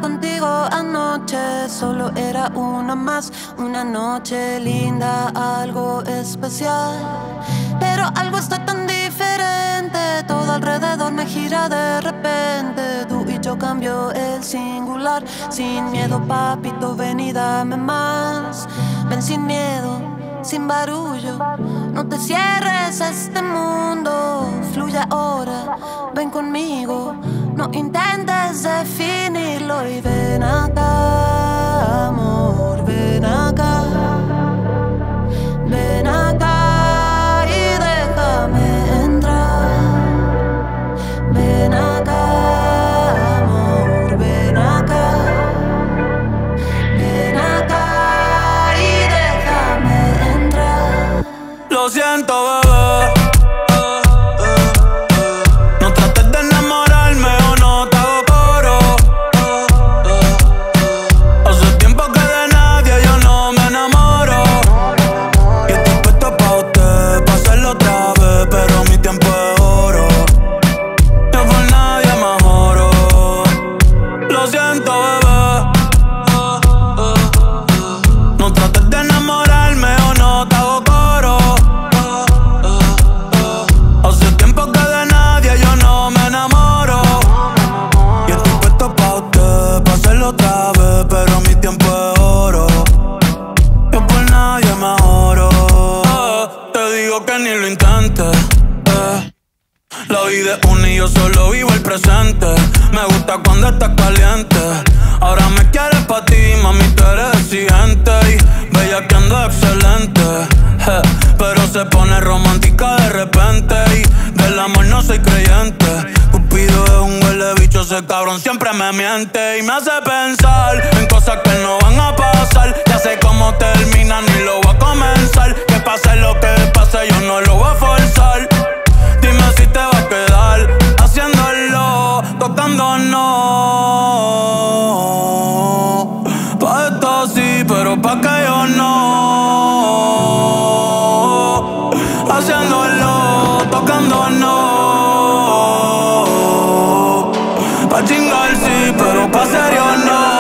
contigo anoche, solo era una más, una noche linda, algo especial. Pero algo está tan diferente, todo alrededor me gira de repente. Tú y yo cambio el singular, sin miedo papito, ven y dame más. Ven sin miedo, sin barullo, no te cierres a este mundo. Fluye ahora, ven conmigo, no intentes definirlo. Y ven acá, amor, ven acá. Ven acá y déjame entrar. Ven acá, amor, ven acá. Ven acá y déjame entrar. Lo siento, bebé. No trates de enamorarme o no te hago coro. Hace tiempo que de nadie yo no me enamoro. Y estoy puesto pa' usted, pa' hacerlo otra vez, pero mi tiempo es oro. Yo por nadie me oro. Lo siento, bebé. No trates de enamorarme o no te hago coro. Hace tiempo que de nadie yo no me enamoro. Y estoy puesto pa' usted, pa' hacerlo otra vez, pero mi tiempo es oro. Yo por nadie me oro. Te digo que ni lo intentes. La vida es una y yo solo vivo el presente. Me gusta cuando estás caliente. Ahora me quieres pa' ti, mami, tú eres exigente. Y bella que ando excelente. Pero se pone romántica de repente. Y del amor no soy creyente. Cupido es un huele bicho, ese cabrón siempre me miente. Y me hace pensar en cosas que no van a pasar. Ya sé cómo termina, ni lo voy a comenzar. Que pase lo que pase, yo no lo voy a forzar. Dime si te va a quedar haciéndolo, tocándonos. Pa' esto sí, pero pa' que yo no. Haciéndolo, tocándonos. Pa' chingar sí, pero pa' serio no.